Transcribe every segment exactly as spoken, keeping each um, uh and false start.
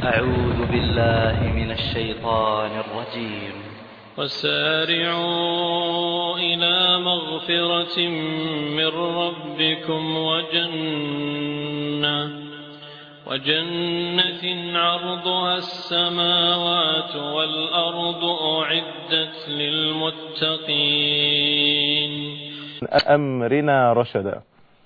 أعوذ بالله من الشيطان الرجيم. وسارعوا إلى مغفرة من ربكم وجنة وجنة عرضها السماوات والأرض أعدت للمتقين. أمرنا رشدا.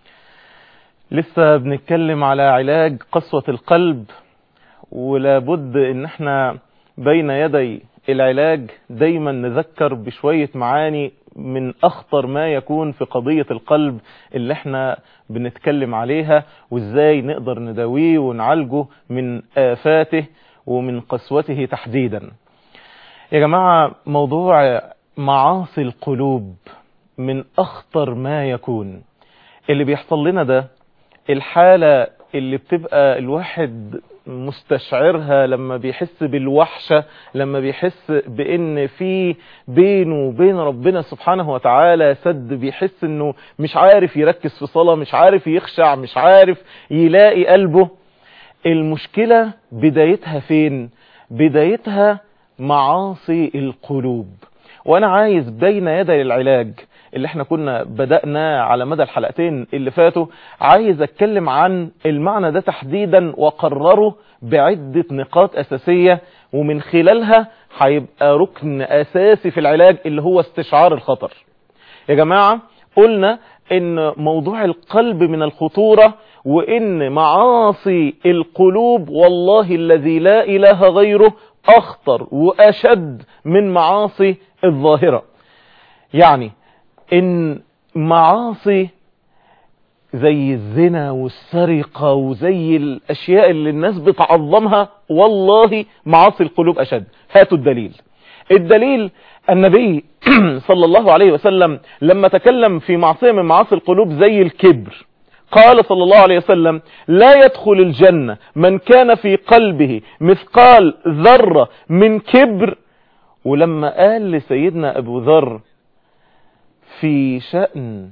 لسه بنتكلم على علاج قسوة القلب، ولا بد ان احنا بين يدي العلاج دايما نذكر بشوية معاني من اخطر ما يكون في قضية القلب اللي احنا بنتكلم عليها، وازاي نقدر نداويه ونعالجه من آفاته ومن قسوته تحديدا. يا جماعة، موضوع معاصي القلوب من اخطر ما يكون. اللي بيحصل لنا ده الحالة اللي بتبقى الواحد مستشعرها لما بيحس بالوحشة، لما بيحس بان في بينه وبين ربنا سبحانه وتعالى سد، بيحس انه مش عارف يركز في صلاة، مش عارف يخشع، مش عارف يلاقي قلبه. المشكلة بدايتها فين؟ بدايتها معاصي القلوب. وانا عايز بين يدي العلاج اللي احنا كنا بدأنا على مدى الحلقتين اللي فاتوا، عايز اتكلم عن المعنى ده تحديدا واقرره بعدة نقاط اساسية، ومن خلالها هيبقى ركن اساسي في العلاج اللي هو استشعار الخطر. يا جماعة، قلنا ان موضوع القلب من الخطورة، وان معاصي القلوب والله الذي لا اله غيره اخطر واشد من معاصي الظاهرة. يعني ان معاصي زي الزنا والسرقة وزي الاشياء اللي الناس بتعظمها، والله معاصي القلوب اشد. هاتوا الدليل. الدليل النبي صلى الله عليه وسلم لما تكلم في معصية من معاصي القلوب زي الكبر، قال صلى الله عليه وسلم: لا يدخل الجنة من كان في قلبه مثقال ذرة من كبر. ولما قال لسيدنا ابو ذر في شأن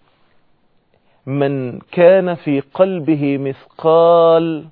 من كان في قلبه مثقال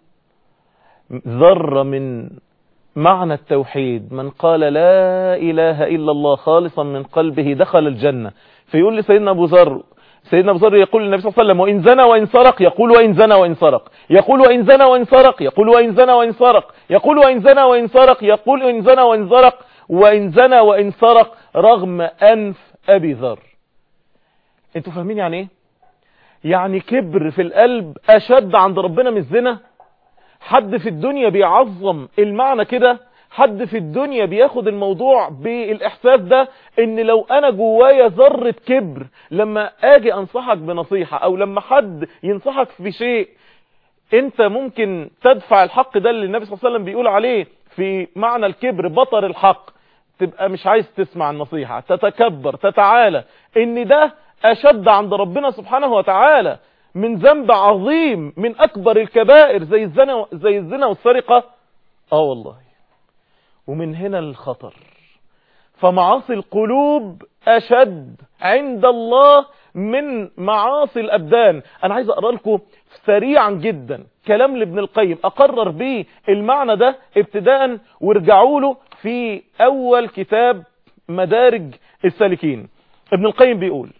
ذرة من معنى التوحيد، من قال لا إله إلا الله خالصا من قلبه دخل الجنة. فيقول لسيدنا أبو ذر، سيدنا أبو ذر يقول للنبي صلى الله عليه وسلم: وإن زنى وإن سرق؟ يقول: وإن زنى وإن سرق. يقول: وإن زنى وإن سرق؟ يقول: وإن زنى وإن سرق. يقول: وإن زنى وإن سرق. يقول: وإن زنى وإن سرق. وإن زنى وإن سرق رغم أنف أبي ذر. انتوا فاهمين يعني ايه؟ يعني كبر في القلب اشد عند ربنا من الزنا. حد في الدنيا بيعظم المعنى كده؟ حد في الدنيا بياخد الموضوع بالاحساس ده؟ ان لو انا جوايا ذرة كبر، لما اجي انصحك بنصيحة او لما حد ينصحك في شيء، انت ممكن تدفع الحق ده اللي النبي صلى الله عليه وسلم بيقول عليه في معنى الكبر بطر الحق، تبقى مش عايز تسمع النصيحة، تتكبر، تتعالى. ان ده اشد عند ربنا سبحانه وتعالى من ذنب عظيم من اكبر الكبائر زي الزنا زي الزنا والسرقة. اه والله. ومن هنا الخطر. فمعاصي القلوب اشد عند الله من معاصي الابدان. انا عايز اقرا لكم سريعا جدا كلام لابن القيم اقرر به المعنى ده ابتداء، وارجعوا له في اول كتاب مدارج السالكين. ابن القيم بيقول: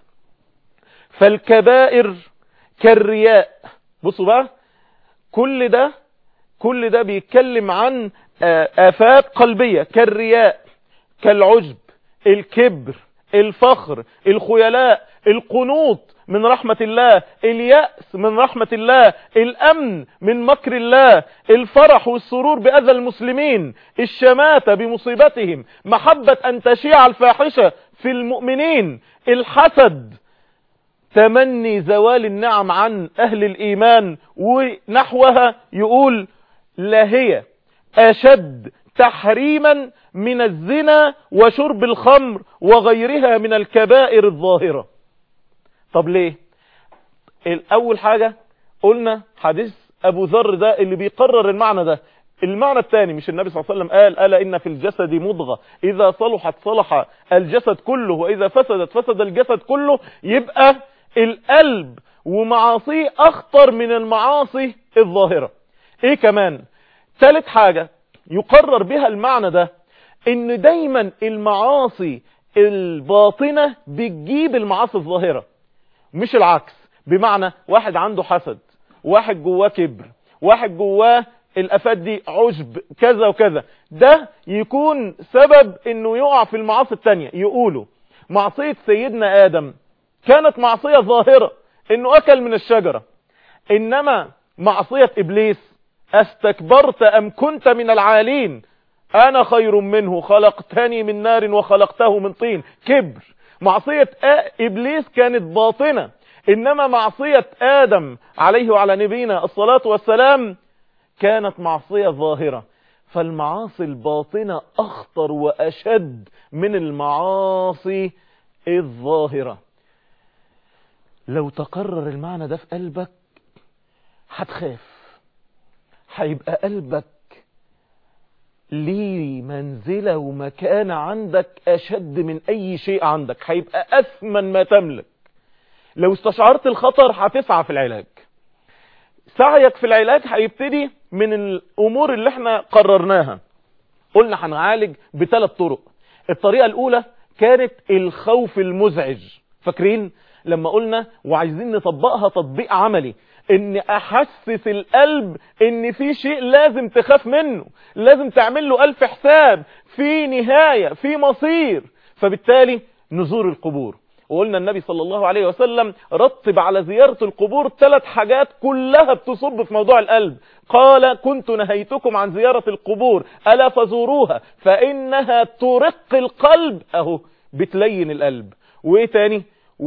فالكبائر كالرياء. بصوا بقى، كل ده كل ده بيتكلم عن آفات قلبية: كالرياء، كالعجب، الكبر، الفخر، الخيلاء، القنوط من رحمة الله، اليأس من رحمة الله، الأمن من مكر الله، الفرح والسرور بأذى المسلمين، الشماتة بمصيبتهم، محبة أن تشيع الفاحشة في المؤمنين، الحسد، تمني زوال النعم عن أهل الإيمان ونحوها. يقول: لا هي أشد تحريما من الزنا وشرب الخمر وغيرها من الكبائر الظاهرة. طب ليه؟ الأول حاجة قلنا حديث أبو ذر ده اللي بيقرر المعنى ده. المعنى الثاني، مش النبي صلى الله عليه وسلم قال: ألا إن في الجسد مضغة إذا صلحت صلح الجسد كله وإذا فسدت فسد الجسد كله؟ يبقى القلب ومعاصيه أخطر من المعاصي الظاهرة. إيه كمان؟ ثالث حاجة يقرر بها المعنى ده، ان دايما المعاصي الباطنة بتجيب المعاصي الظاهرة مش العكس. بمعنى واحد عنده حسد، واحد جواه كبر، واحد جواه الافات دي عجب كذا وكذا، ده يكون سبب انه يقع في المعاصي التانية. يقولوا معصية سيدنا آدم كانت معصية ظاهرة انه اكل من الشجرة، انما معصية ابليس استكبرت ام كنت من العالين انا خير منه خلقتني من نار وخلقته من طين. كبر. معصية ابليس كانت باطنة، انما معصية ادم عليه وعلى نبينا الصلاة والسلام كانت معصية ظاهرة. فالمعاصي الباطنة اخطر واشد من المعاصي الظاهرة. لو تقرر المعنى ده في قلبك هتخاف، هيبقى قلبك ليه منزلة ومكانة عندك أشد من أي شيء عندك، هيبقى أثمن ما تملك. لو استشعرت الخطر هتسعى في العلاج. سعيك في العلاج هيبتدي من الأمور اللي احنا قررناها. قلنا هنعالج بثلاث طرق. الطريقة الأولى كانت الخوف المزعج، فاكرين لما قلنا وعايزين نطبقها تطبيق عملي، ان احسس القلب ان في شيء لازم تخاف منه، لازم تعمل له الف حساب، في نهاية، في مصير. فبالتالي نزور القبور. وقلنا النبي صلى الله عليه وسلم رتب على زيارة القبور ثلاث حاجات كلها بتصب في موضوع القلب. قال كنت نهيتكم عن زيارة القبور ألا فزوروها فإنها ترق القلب، اهو بتلين القلب. وايه تاني؟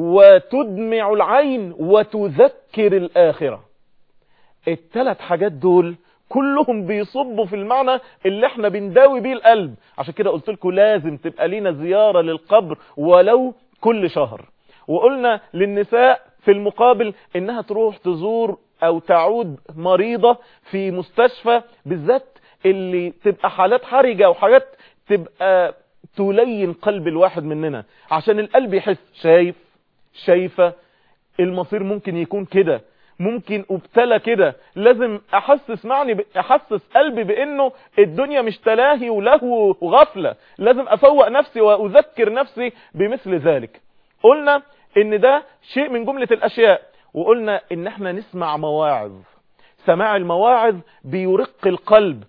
وتدمع العين وتذكر الآخرة. الثلاث حاجات دول كلهم بيصبوا في المعنى اللي احنا بنداوي بيه القلب. عشان كده قلت لكم لازم تبقى لينا زيارة للقبر ولو كل شهر. وقلنا للنساء في المقابل انها تروح تزور او تعود مريضة في مستشفى، بالذات اللي تبقى حالات حرجة وحاجات تبقى تلين قلب الواحد مننا، عشان القلب يحس شايف شايفة المصير ممكن يكون كده، ممكن ابتلى كده. لازم احسس معني احسس قلبي بانه الدنيا مش تلاهي ولهو وغفلة. لازم افوق نفسي واذكر نفسي بمثل ذلك. قلنا ان ده شيء من جملة الاشياء. وقلنا ان احنا نسمع مواعظ. سماع المواعظ بيرق القلب،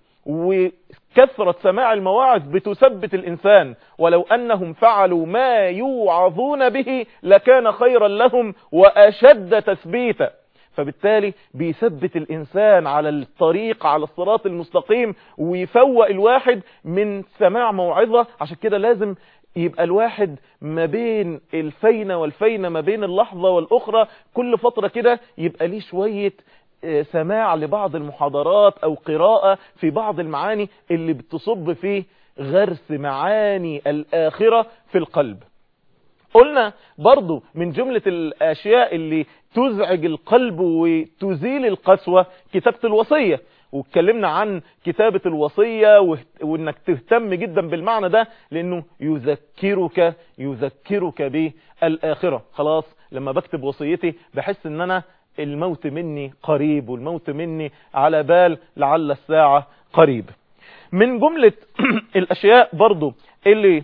وكثرة سماع المواعظ بتثبت الإنسان. ولو أنهم فعلوا ما يوعظون به لكان خيرا لهم وأشد تثبيتا. فبالتالي بيثبت الإنسان على الطريق، على الصراط المستقيم، ويفوق الواحد من سماع موعظة. عشان كده لازم يبقى الواحد ما بين الفينة والفينة، ما بين اللحظة والأخرى، كل فترة كده يبقى ليه شوية سماع لبعض المحاضرات او قراءة في بعض المعاني اللي بتصب في غرس معاني الآخرة في القلب. قلنا برضو من جملة الاشياء اللي تزعج القلب وتزيل القسوة كتابة الوصية. واتكلمنا عن كتابة الوصية وانك تهتم جدا بالمعنى ده، لانه يذكرك يذكرك بالآخرة. خلاص لما بكتب وصيتي بحس ان انا الموت مني قريب، والموت مني على بال، لعل الساعة قريب. من جملة الاشياء برضو اللي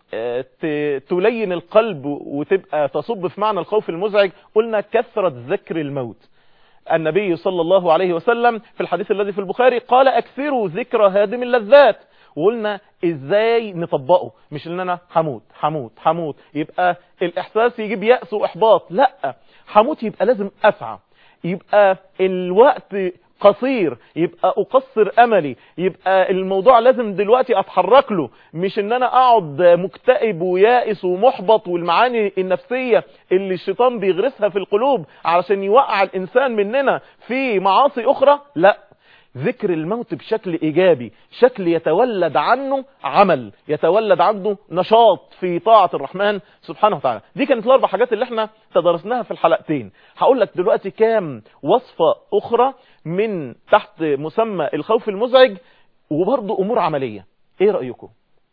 تلين القلب وتبقى تصب في معنى الخوف المزعج، قلنا كثرة ذكر الموت. النبي صلى الله عليه وسلم في الحديث الذي في البخاري قال اكثروا ذكر هادم اللذات. وقلنا ازاي نطبقه، مش ان انا حموت حموت حموت يبقى الاحساس يجيب يأس واحباط، لا، حموت يبقى لازم اسعى، يبقى الوقت قصير، يبقى اقصر املي، يبقى الموضوع لازم دلوقتي اتحرك له، مش ان انا اقعد مكتئب ويائس ومحبط، والمعاني النفسية اللي الشيطان بيغرسها في القلوب علشان يوقع الانسان مننا في معاصي اخرى. لا، ذكر الموت بشكل ايجابي، شكل يتولد عنه عمل، يتولد عنه نشاط في طاعة الرحمن سبحانه وتعالى. دي كانت الاربع حاجات اللي احنا تدرسناها في الحلقتين. هقول لك دلوقتي كام وصفة اخرى من تحت مسمى الخوف المزعج، وبرضه امور عملية. ايه رأيكم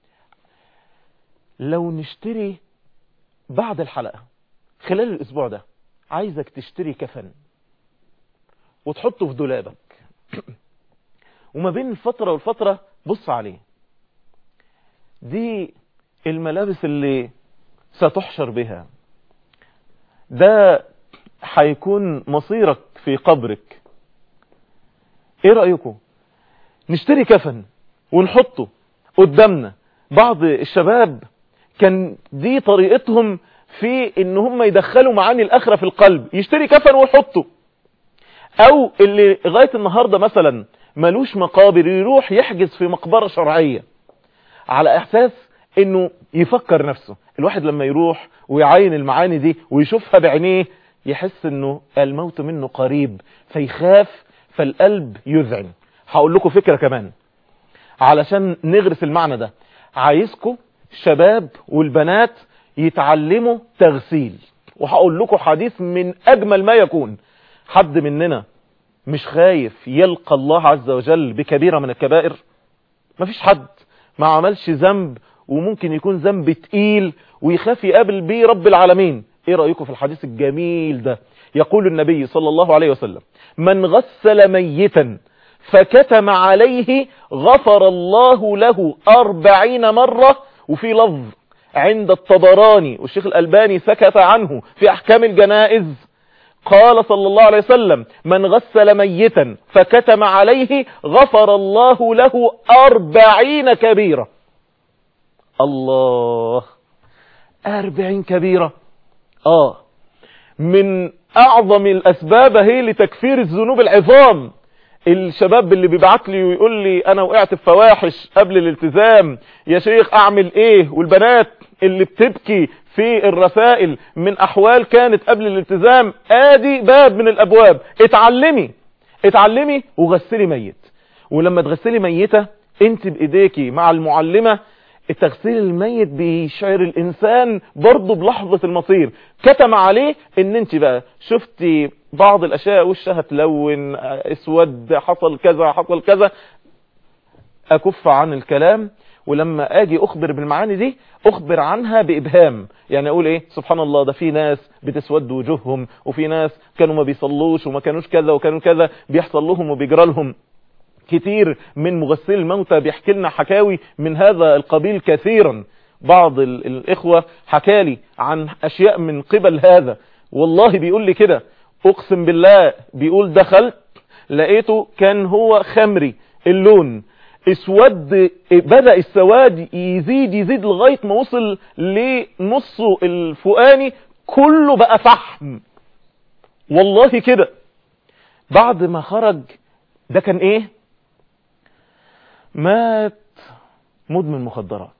لو نشتري بعد الحلقة خلال الاسبوع ده، عايزك تشتري كفن وتحطه في دولابك وما بين الفترة والفترة بص عليه. دي الملابس اللي ستحشر بها، ده هيكون مصيرك في قبرك. ايه رأيكم نشتري كفن ونحطه قدامنا؟ بعض الشباب كان دي طريقتهم في ان هم يدخلوا معاني الاخرة في القلب، يشتري كفن ويحطه. او اللي لغاية النهاردة مثلا ملوش مقابر يروح يحجز في مقبرة شرعية على احساس انه يفكر نفسه. الواحد لما يروح ويعاين المعاني دي ويشوفها بعينيه يحس انه الموت منه قريب، فيخاف، فالقلب يذعن. هقول لكم فكرة كمان علشان نغرس المعنى ده. عايزكم الشباب والبنات يتعلموا تغسيل، وهقول لكم حديث من اجمل ما يكون. حد مننا مش خايف يلقى الله عز وجل بكبيرة من الكبائر؟ مفيش حد ما عملش ذنب وممكن يكون ذنب تقيل ويخاف يقابل بيه رب العالمين. ايه رأيكم في الحديث الجميل ده؟ يقول النبي صلى الله عليه وسلم: من غسل ميتا فكتم عليه غفر الله له أربعين مرة. وفي لفظ عند الطبراني والشيخ الألباني سكت عنه في أحكام الجنائز، قال صلى الله عليه وسلم: من غسل ميتا فكتم عليه غفر الله له أربعين كبيرة. الله، أربعين كبيرة. آه من أعظم الأسباب هي لتكفير الذنوب العظام. الشباب اللي بيبعت لي ويقول لي أنا وقعت في فواحش قبل الالتزام يا شيخ أعمل إيه؟ والبنات اللي بتبكي في الرسائل من أحوال كانت قبل الالتزام، آدي باب من الأبواب. اتعلمي اتعلمي وغسلي ميت. ولما تغسلي ميتة انت بإيديكي مع المعلمة، التغسيل الميت بيشعر الإنسان برضه بلحظة المصير. كتم عليه ان انت بقى شفتي بعض الأشياء، وشها تلون، اسود، حصل كذا حصل كذا. أكف عن الكلام، ولما اجي اخبر بالمعاني دي اخبر عنها بابهام. يعني اقول ايه؟ سبحان الله، ده في ناس بتسود وجوههم، وفي ناس كانوا ما بيصلوش وما كانوش كذا وكانوا كذا، بيحصل لهم وبيجرى لهم. كتير من مغسل الموتى بيحكي لنا حكاوي من هذا القبيل كثيرا. بعض الاخوة حكالي عن اشياء من قبل هذا، والله بيقول لي كده، اقسم بالله بيقول دخلت لقيته كان هو خمري اللون، اسود، بدأ السواد يزيد يزيد لغاية ما وصل لنصه الفوقاني كله بقى فحم، والله كده. بعد ما خرج ده كان ايه؟ مات مدمن مخدرات،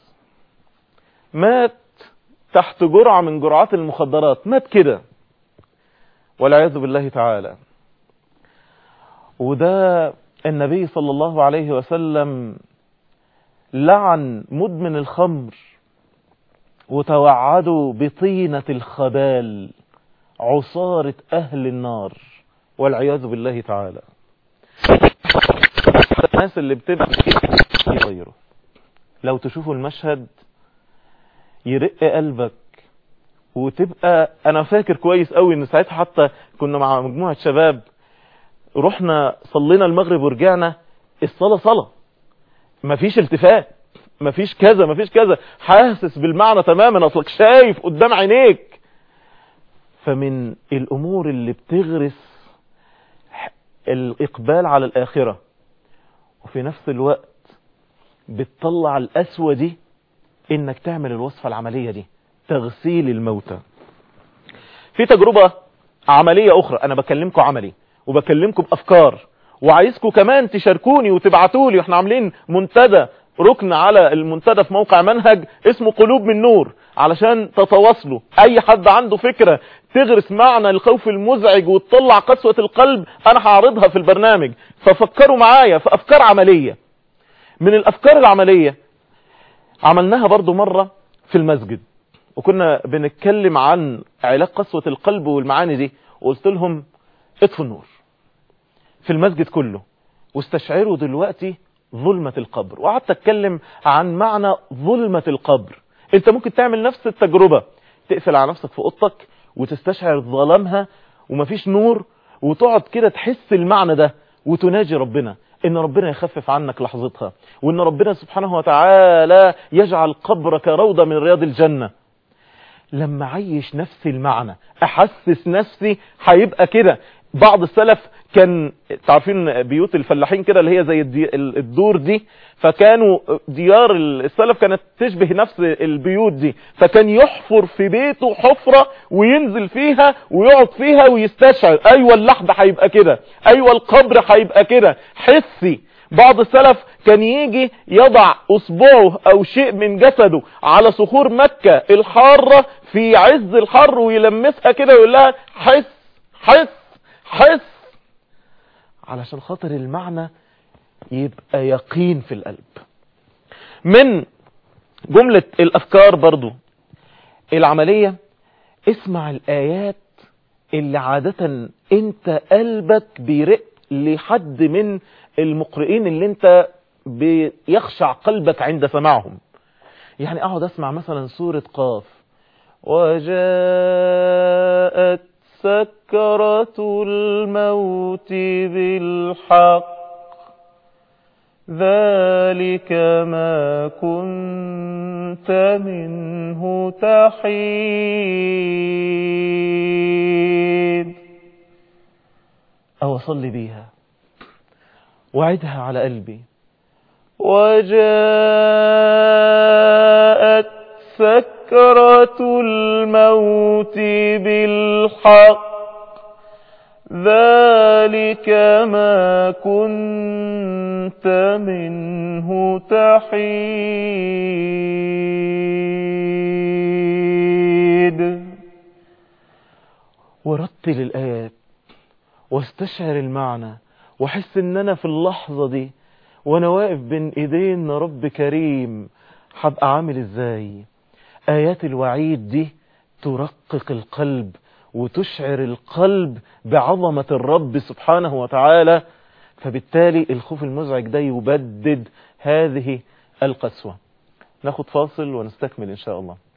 مات تحت جرعة من جرعات المخدرات، مات كده والعياذ بالله تعالى. وده النبي صلى الله عليه وسلم لعن مدمن الخمر وتوعدوا بطينة الخبال، عصارة أهل النار والعياذ بالله تعالى. الناس اللي بتبقى يغيروا، لو تشوفوا المشهد يرق قلبك وتبقى. أنا فاكر كويس قوي إن ساعتها حتى كنا مع مجموعة شباب، رحنا صلينا المغرب ورجعنا، الصلاة صلاة، مفيش التفات، مفيش كذا مفيش كذا، حاسس بالمعنى تماما، اصلك شايف قدام عينيك. فمن الامور اللي بتغرس الاقبال على الاخرة وفي نفس الوقت بتطلع القسوة دي، انك تعمل الوصفة العملية دي، تغسيل الموتى. في تجربة عملية اخرى، انا بكلمكم عملي وبكلمكم بأفكار، وعايزكم كمان تشاركوني وتبعتوا لي. احنا عاملين منتدى، ركن على المنتدى في موقع منهج اسمه قلوب من نور، علشان تتواصلوا. اي حد عنده فكرة تغرس معنى الخوف المزعج وتطلع قسوة القلب، انا هعرضها في البرنامج، ففكروا معايا في افكار عملية. من الافكار العملية عملناها برضو مرة في المسجد، وكنا بنتكلم عن علاج قسوة القلب والمعاني دي، وقلت لهم اطفوا النور في المسجد كله واستشعروا دلوقتي ظلمة القبر. وقعدت اتكلم عن معنى ظلمة القبر. انت ممكن تعمل نفس التجربة، تقفل على نفسك في اوضتك وتستشعر ظلامها ومفيش نور، وتقعد كده تحس المعنى ده وتناجي ربنا. ان ربنا يخفف عنك لحظتها، وان ربنا سبحانه وتعالى يجعل قبرك روضة من رياض الجنة. لما عيش نفسي المعنى، احسس نفسي هيبقى كده. بعض السلف كان تعرفين بيوت الفلاحين كده اللي هي زي الدور دي، فكانوا ديار السلف كانت تشبه نفس البيوت دي، فكان يحفر في بيته حفرة وينزل فيها ويقعد فيها ويستشعر ايوه اللحد هيبقى كده، ايوه القبر هيبقى كده حسي. بعض السلف كان يجي يضع اصبعه او شيء من جسده على صخور مكة الحارة في عز الحر ويلمسها كده ويقول لها حس حس حس، علشان خاطر المعنى يبقى يقين في القلب. من جملة الافكار برضو العملية، اسمع الايات اللي عادة انت قلبك بيرق لحد من المقرئين اللي انت بيخشع قلبك عند سماعهم. يعني اقعد اسمع مثلا سورة قاف، وجاءت سكرة الموت بالحق ذلك ما كنت منه تحيد، او اصلي بيها وعدها على قلبي. وجاءت سكرة الموت بالحق ذلك ما كنت منه تحيد. ورتل الآيات واستشعر المعنى، واحس ان انا في اللحظة دي وانا واقف بين ايدين رب كريم هبقى عامل ازاي. ايات الوعيد دي ترقق القلب وتشعر القلب بعظمة الرب سبحانه وتعالى، فبالتالي الخوف المزعج ده يبدد هذه القسوة. ناخد فاصل ونستكمل ان شاء الله.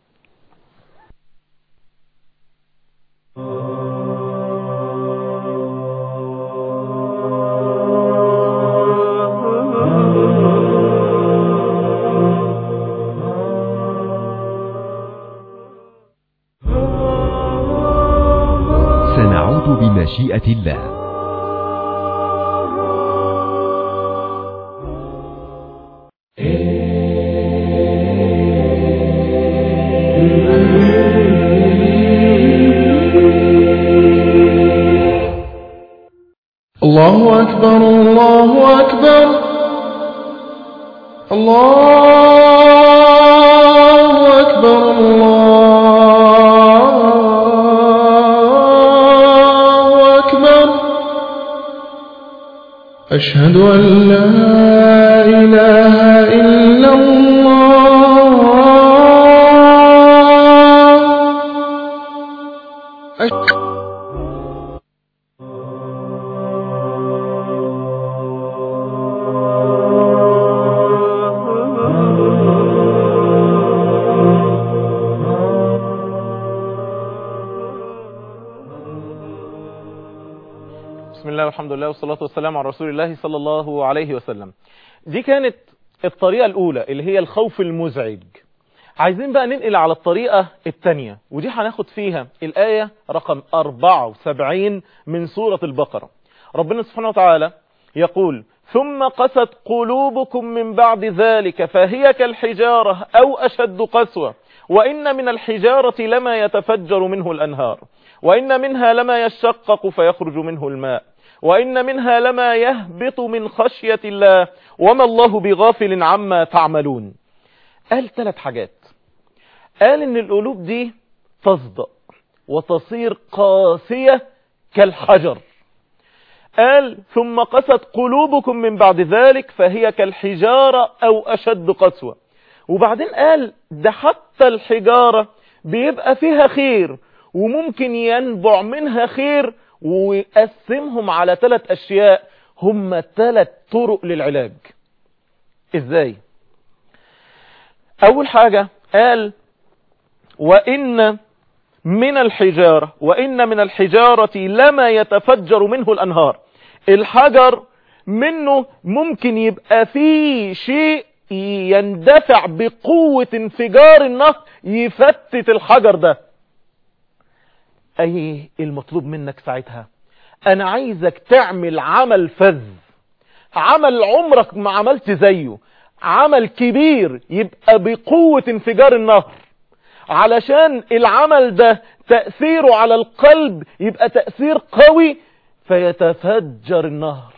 سنعود بمشيئة الله. الله أكبر الله أكبر الله أكبر الله أكبر. أشهد أن لا إله إلا الله. أشهد الحمد لله والصلاة والسلام على رسول الله صلى الله عليه وسلم. دي كانت الطريقة الأولى اللي هي الخوف المزعج. عايزين بقى ننقل على الطريقة الثانية، ودي هناخد فيها الآية رقم أربعة وسبعين من سورة البقرة. ربنا سبحانه وتعالى يقول: ثم قست قلوبكم من بعد ذلك فهي كالحجارة أو أشد قسوة وإن من الحجارة لما يتفجر منه الأنهار وإن منها لما يشقق فيخرج منه الماء وإن منها لما يهبط من خشية الله وما الله بغافل عما تعملون. قال ثلاث حاجات. قال إن القلوب دي تصدأ وتصير قاسية كالحجر. قال ثم قست قلوبكم من بعد ذلك فهي كالحجارة أو أشد قسوة. وبعدين قال ده حتى الحجارة بيبقى فيها خير وممكن ينبع منها خير، ويقسمهم على ثلاث أشياء هم ثلاث طرق للعلاج. إزاي؟ أول حاجة قال وإن من الحجارة وإن من الحجارة لما يتفجر منه الأنهار. الحجر منه ممكن يبقى فيه شيء يندفع بقوة انفجار النهر يفتت الحجر ده. اي المطلوب منك ساعتها؟ انا عايزك تعمل عمل فذ، عمل عمرك ما عملت زيه، عمل كبير يبقى بقوة انفجار النهر، علشان العمل ده تأثيره على القلب يبقى تأثير قوي فيتفجر النهر،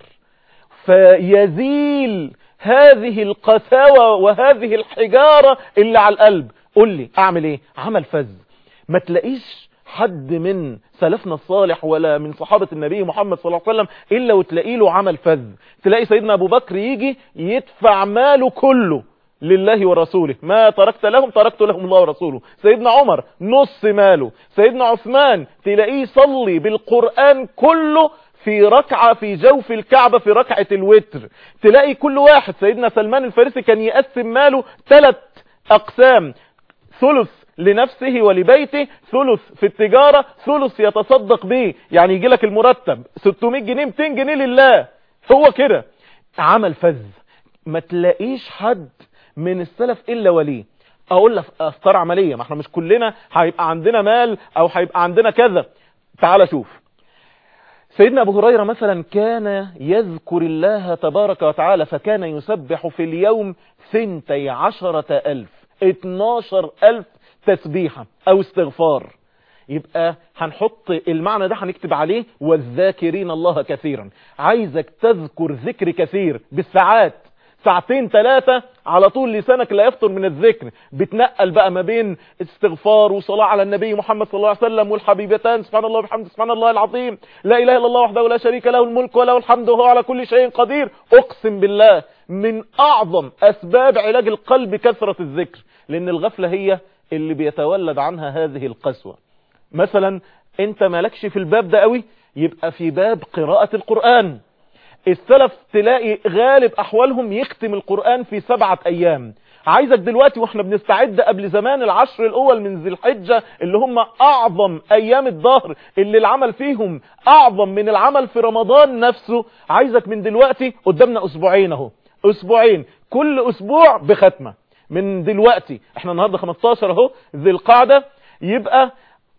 فيزيل هذه القساوة وهذه الحجارة اللي على القلب. قل لي اعمل ايه؟ عمل فذ. ما تلاقيش حد من سلفنا الصالح ولا من صحابة النبي محمد صلى الله عليه وسلم إلا وتلاقي له عمل فذ. تلاقي سيدنا أبو بكر يجي يدفع ماله كله لله ورسوله، ما تركت لهم تركت لهم الله ورسوله. سيدنا عمر نص ماله. سيدنا عثمان تلاقيه يصلي بالقرآن كله في ركعة في جوف الكعبة في ركعة الوتر. تلاقي كل واحد، سيدنا سلمان الفارسي كان يقسم ماله ثلاث أقسام، ثلث لنفسه ولبيته، ثلث في التجارة، ثلث يتصدق به. يعني يجي لك المرتب ستمائة جنيه مئتين جنيه لله. هو كده عمل فذ. ما تلاقيش حد من السلف إلا وليه. اقول لك افكار عملية، ما احنا مش كلنا هيبقى عندنا مال او هيبقى عندنا كذا. تعال شوف سيدنا أبو هريرة مثلا كان يذكر الله تبارك وتعالى، فكان يسبح في اليوم ثنتي عشرة ألف اتناشر ألف تسبيحة أو استغفار. يبقى هنحط المعنى ده هنكتب عليه والذاكرين الله كثيرا. عايزك تذكر ذكر كثير بالساعات، ساعتين ثلاثة على طول لسانك لا يفطر من الذكر. بتنقل بقى ما بين استغفار وصلاة على النبي محمد صلى الله عليه وسلم والحبيبتان سبحان الله وبحمده سبحان الله العظيم، لا إله إلا الله وحده لا شريك له الملك وله الحمد وهو على كل شيء قدير. أقسم بالله من أعظم أسباب علاج القلب كثرة الذكر، لأن الغفلة هي اللي بيتولد عنها هذه القسوة. مثلا انت مالكش في الباب ده قوي، يبقى في باب قراءة القرآن. السلف تلاقي غالب احوالهم يختم القرآن في سبعة ايام. عايزك دلوقتي واحنا بنستعد قبل زمان العشر الاول من ذي الحجة اللي هم اعظم ايام الدهر اللي العمل فيهم اعظم من العمل في رمضان نفسه، عايزك من دلوقتي قدامنا اسبوعين اهو، اسبوعين كل اسبوع بختمة. من دلوقتي احنا النهاردة خمستاشر اهو ذي القعدة، يبقى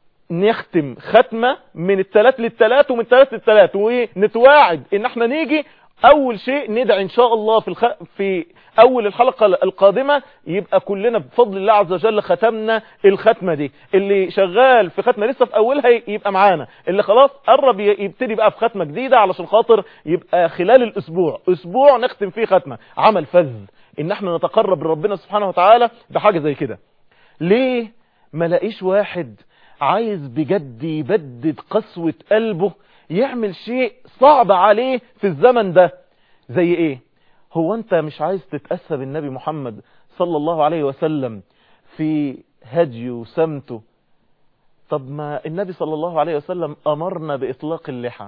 نختم ختمة من الثلاث للثلاث ومن الثلاث للثلاث، ونتواعد ان احنا نيجي اول شيء ندعي ان شاء الله في الخ... في اول الحلقة القادمة يبقى كلنا بفضل الله عز وجل ختمنا الختمة دي. اللي شغال في ختمة لسه في اولها يبقى معانا، اللي خلاص قرب يبتدي بقى في ختمة جديدة، علشان خاطر يبقى خلال الاسبوع اسبوع نختم فيه ختمة. عمل فذ ان احنا نتقرب لربنا سبحانه وتعالى بحاجة زي كده. ليه ما لاقيش واحد عايز بجد يبدد قسوة قلبه يعمل شيء صعب عليه في الزمن ده؟ زي ايه؟ هو انت مش عايز تتأسى بالنبي محمد صلى الله عليه وسلم في هديه وسمته؟ طب ما النبي صلى الله عليه وسلم امرنا باطلاق اللحى.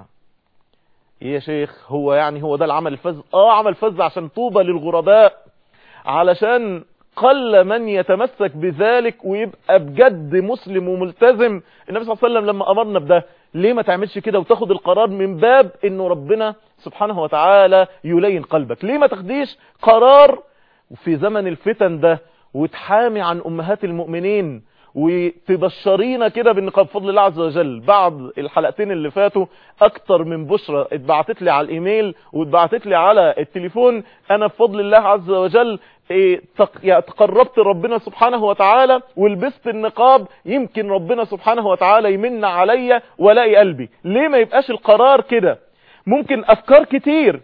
ايه يا شيخ هو يعني هو ده العمل الفذ؟ اه عمل فذ عشان طوبى للغرباء، علشان قل من يتمسك بذلك ويبقى بجد مسلم وملتزم. النبي صلى الله عليه وسلم لما امرنا بده، ليه ما تعملش كده وتاخد القرار من باب انه ربنا سبحانه وتعالى يلين قلبك؟ ليه ما تاخديش قرار في زمن الفتن ده وتحامي عن امهات المؤمنين وتبشرينا كده بالنقاب بفضل الله عز وجل؟ بعد الحلقتين اللي فاتوا اكتر من بشرة اتبعتت لي على الايميل واتبعتت لي على التليفون. انا بفضل الله عز وجل إيه تقربت ربنا سبحانه وتعالى ولبست النقاب، يمكن ربنا سبحانه وتعالى يمن عليا ولاقي قلبي. ليه ما يبقاش القرار كده؟ ممكن افكار كتير.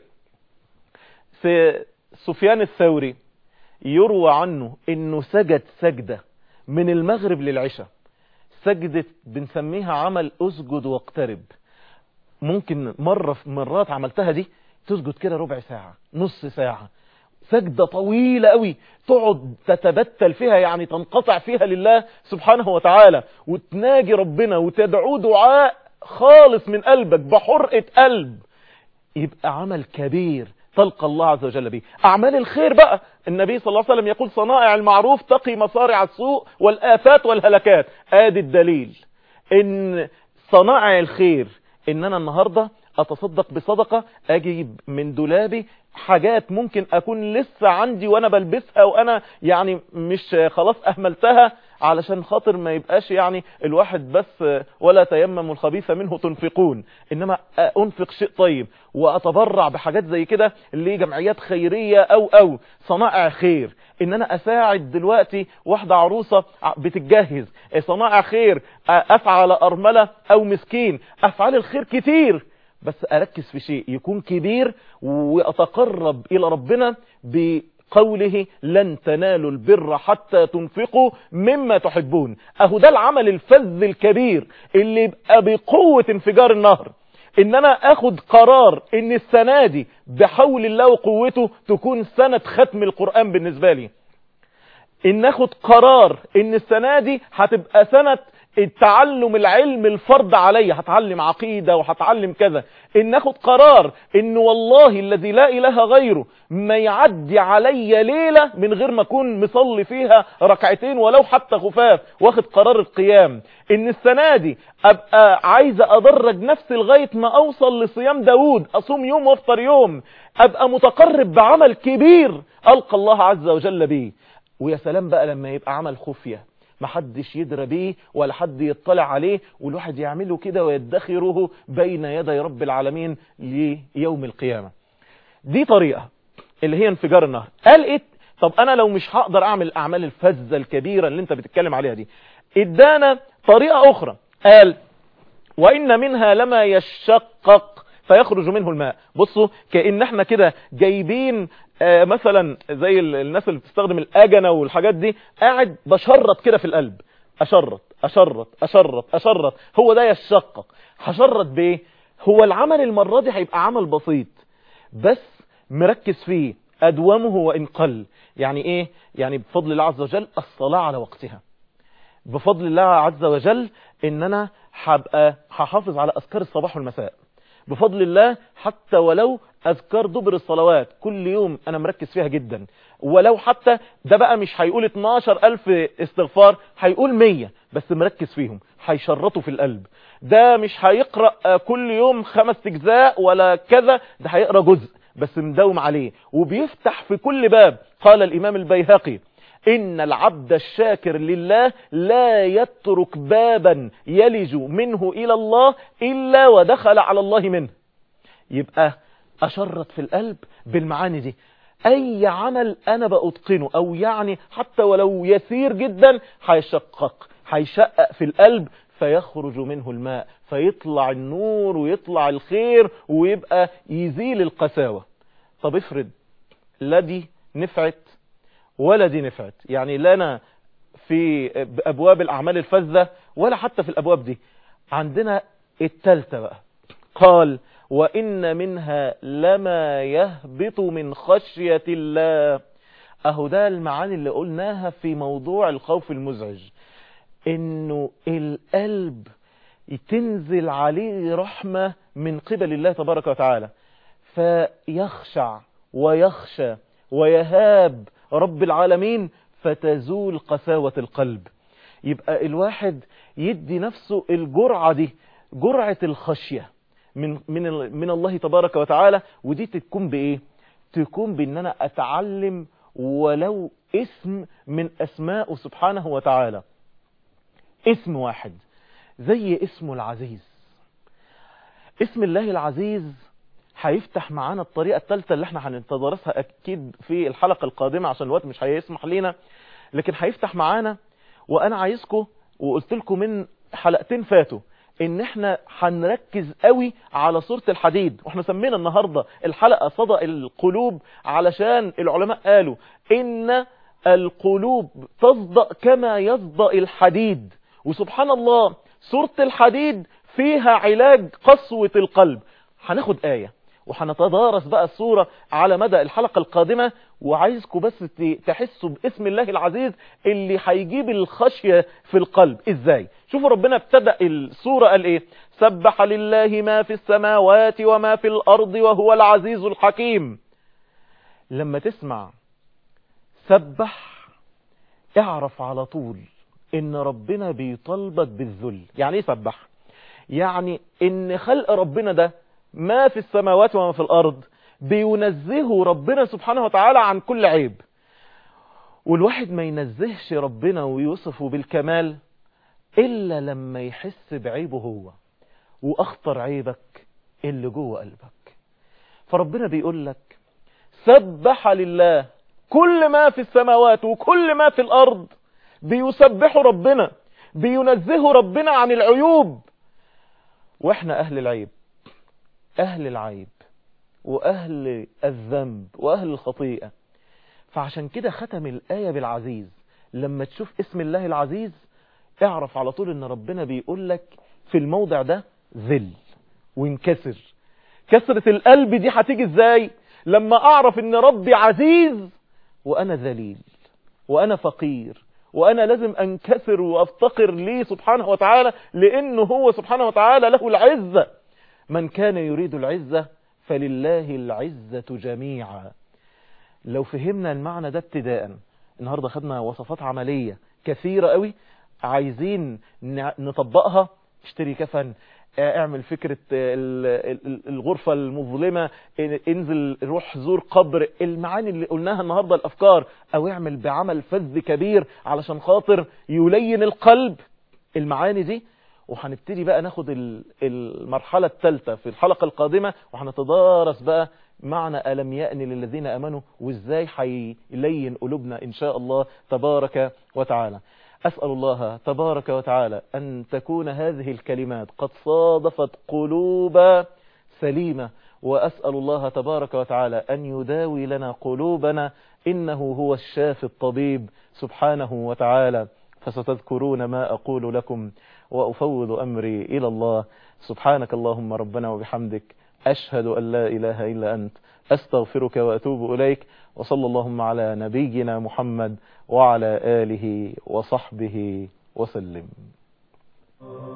سفيان الثوري يروى عنه انه سجد سجدة من المغرب للعشاء، سجدة بنسميها عمل اسجد واقترب. ممكن مرة في مرات عملتها دي تسجد كده ربع ساعة نص ساعة، سجدة طويلة قوي تقعد تتبتل فيها، يعني تنقطع فيها لله سبحانه وتعالى وتناجي ربنا وتدعو دعاء خالص من قلبك بحرقة قلب. يبقى عمل كبير تلقى الله عز وجل به. أعمال الخير بقى، النبي صلى الله عليه وسلم يقول صنائع المعروف تقي مصارع السوء والآفات والهلكات. آدي الدليل ان صنائع الخير ان انا النهاردة اتصدق بصدقة، اجيب من دولابي حاجات ممكن اكون لسه عندي وانا بلبسها وانا يعني مش خلاص اهملتها، علشان خاطر ما يبقاش يعني الواحد بس ولا تيمموا الخبيث منه تنفقون، انما انفق شيء طيب واتبرع بحاجات زي كده لجمعيات خيرية او او صنائع خير. ان انا اساعد دلوقتي واحدة عروسة بتتجهز، صنائع خير، افعل ارملة او مسكين، افعال الخير كتير، بس اركز في شيء يكون كبير واتقرب الى ربنا بقوله لن تنالوا البر حتى تنفقوا مما تحبون. اهو ده العمل الفذ الكبير اللي يبقى بقوة انفجار النهر، ان انا اخد قرار ان السنة دي بحول الله وقوته تكون سنة ختم القرآن بالنسبة لي، ان اخد قرار ان السنة دي هتبقى سنة التعلم العلم الفرض علي، هتعلم عقيدة وهتعلم كذا، ان اخد قرار ان والله الذي لا اله غيره ما يعدي علي ليلة من غير ما اكون مصلي فيها ركعتين ولو حتى خفاف، واخد قرار القيام، ان السنة دي ابقى عايزة ادرج نفسي لغاية ما اوصل لصيام داود، اصوم يوم وافطر يوم، ابقى متقرب بعمل كبير القى الله عز وجل به. ويا سلام بقى لما يبقى عمل خفية محدش يدرى بيه ولا حد يطلع عليه، والواحد يعمله كده ويدخره بين يدي رب العالمين ليوم القيامة. دي طريقة اللي هي انفجار النهر. قال ايه؟ طب انا لو مش هقدر اعمل الاعمال الفذة الكبيرة اللي انت بتتكلم عليها دي، ادانا طريقة اخرى. قال وان منها لما يشقق فيخرج منه الماء. بصوا كأن احنا كده جايبين آه مثلا زي الناس اللي بتستخدم الاجنة والحاجات دي، قاعد بشرط كده في القلب، اشرط اشرط اشرط اشرط، هو ده يشقق. هشرط بايه؟ هو العمل المرة دي هيبقى عمل بسيط بس مركز فيه، ادومه وان قل. يعني ايه؟ يعني بفضل الله عز وجل الصلاة على وقتها، بفضل الله عز وجل ان انا هبقى هحافظ على اذكار الصباح والمساء، بفضل الله حتى ولو اذكار دبر الصلوات كل يوم انا مركز فيها جدا، ولو حتى ده بقى مش هيقول اتناشر الف استغفار، هيقول مية بس مركز فيهم، هيشرطوا في القلب. ده مش هيقرأ كل يوم خمس اجزاء ولا كذا، ده هيقرأ جزء بس مداوم عليه وبيفتح في كل باب. قال الامام البيهقي إن العبد الشاكر لله لا يترك بابا يلج منه إلى الله إلا ودخل على الله منه. يبقى أشرط في القلب بالمعاني دي. أي عمل أنا بأتقنه أو يعني حتى ولو يسير جدا هيشقق، هيشقق في القلب فيخرج منه الماء، فيطلع النور ويطلع الخير ويبقى يزيل القساوة. طب افرض لا دي نفعت ولا دي نفعت، يعني لنا في أبواب الأعمال الفذة ولا حتى في الأبواب دي. عندنا التالتة بقى، قال وإن منها لما يهبط من خشية الله. أهو ده المعاني اللي قلناها في موضوع الخوف المزعج، إنه القلب تنزل عليه رحمة من قبل الله تبارك وتعالى، فيخشع ويخشى ويهاب رب العالمين فتزول قساوة القلب. يبقى الواحد يدي نفسه الجرعة دي، جرعة الخشية من من من الله تبارك وتعالى. ودي تكون بايه؟ تكون بان انا اتعلم ولو اسم من اسماءه سبحانه وتعالى، اسم واحد زي اسمه العزيز. اسم الله العزيز هيفتح معانا الطريقة الثالثة اللي احنا هنتدرسها اكيد في الحلقة القادمة عشان الوقت مش هيسمح لينا، لكن هيفتح معانا. وانا عايزكم وقلت لكم من حلقتين فاتوا ان احنا هنركز قوي على سورة الحديد، واحنا سمينا النهاردة الحلقة صدى القلوب علشان العلماء قالوا ان القلوب تصدأ كما يصدأ الحديد. وسبحان الله سورة الحديد فيها علاج قسوة القلب. هناخد آية وهنتدارس بقى السورة على مدى الحلقة القادمة، وعايزكم بس تحسوا باسم الله العزيز اللي هيجيب الخشية في القلب. ازاي؟ شوفوا ربنا ابتدأ السورة قال ايه؟ سبح لله ما في السماوات وما في الارض وهو العزيز الحكيم. لما تسمع سبح اعرف على طول ان ربنا بيطالبك بالذل. يعني ايه سبح؟ يعني ان خلق ربنا ده ما في السماوات وما في الأرض بينزهوا ربنا سبحانه وتعالى عن كل عيب. والواحد ما ينزهش ربنا ويوصفه بالكمال إلا لما يحس بعيبه هو، وأخطر عيبك اللي جوه قلبك. فربنا بيقول لك سبح لله كل ما في السماوات وكل ما في الأرض، بيسبحوا ربنا، بينزهوا ربنا عن العيوب. واحنا أهل العيب، أهل العيب وأهل الذنب وأهل الخطيئة. فعشان كده ختم الآية بالعزيز. لما تشوف اسم الله العزيز اعرف على طول ان ربنا بيقول لك في الموضع ده ذل وانكسر. كسرة القلب دي هتيجي ازاي؟ لما اعرف ان ربي عزيز وانا ذليل وانا فقير، وانا لازم انكسر وافتقر ليه سبحانه وتعالى، لانه هو سبحانه وتعالى له العزة. من كان يريد العزة فلله العزة جميعا. لو فهمنا المعنى ده ابتداء، النهاردة خدنا وصفات عملية كثيرة قوي عايزين نطبقها. اشتري كفن، اعمل فكرة الغرفة المظلمة، انزل روح زور قبر، المعاني اللي قلناها النهاردة الافكار، او اعمل بعمل فذ كبير علشان خاطر يلين القلب، المعاني دي. وهنبتدي بقى ناخد المرحلة الثالثة في الحلقة القادمة، وهنتدارس بقى معنى ألم يأن للذين أمنوا، وإزاي هيلين قلوبنا إن شاء الله تبارك وتعالى. أسأل الله تبارك وتعالى أن تكون هذه الكلمات قد صادفت قلوب سليمة، وأسأل الله تبارك وتعالى أن يداوي لنا قلوبنا، إنه هو الشافي الطبيب سبحانه وتعالى. فستذكرون ما أقول لكم وأفوض أمري إلى الله. سبحانك اللهم ربنا وبحمدك، أشهد أن لا إله إلا أنت، أستغفرك وأتوب إليك. وصلى اللهم على نبينا محمد وعلى آله وصحبه وسلم.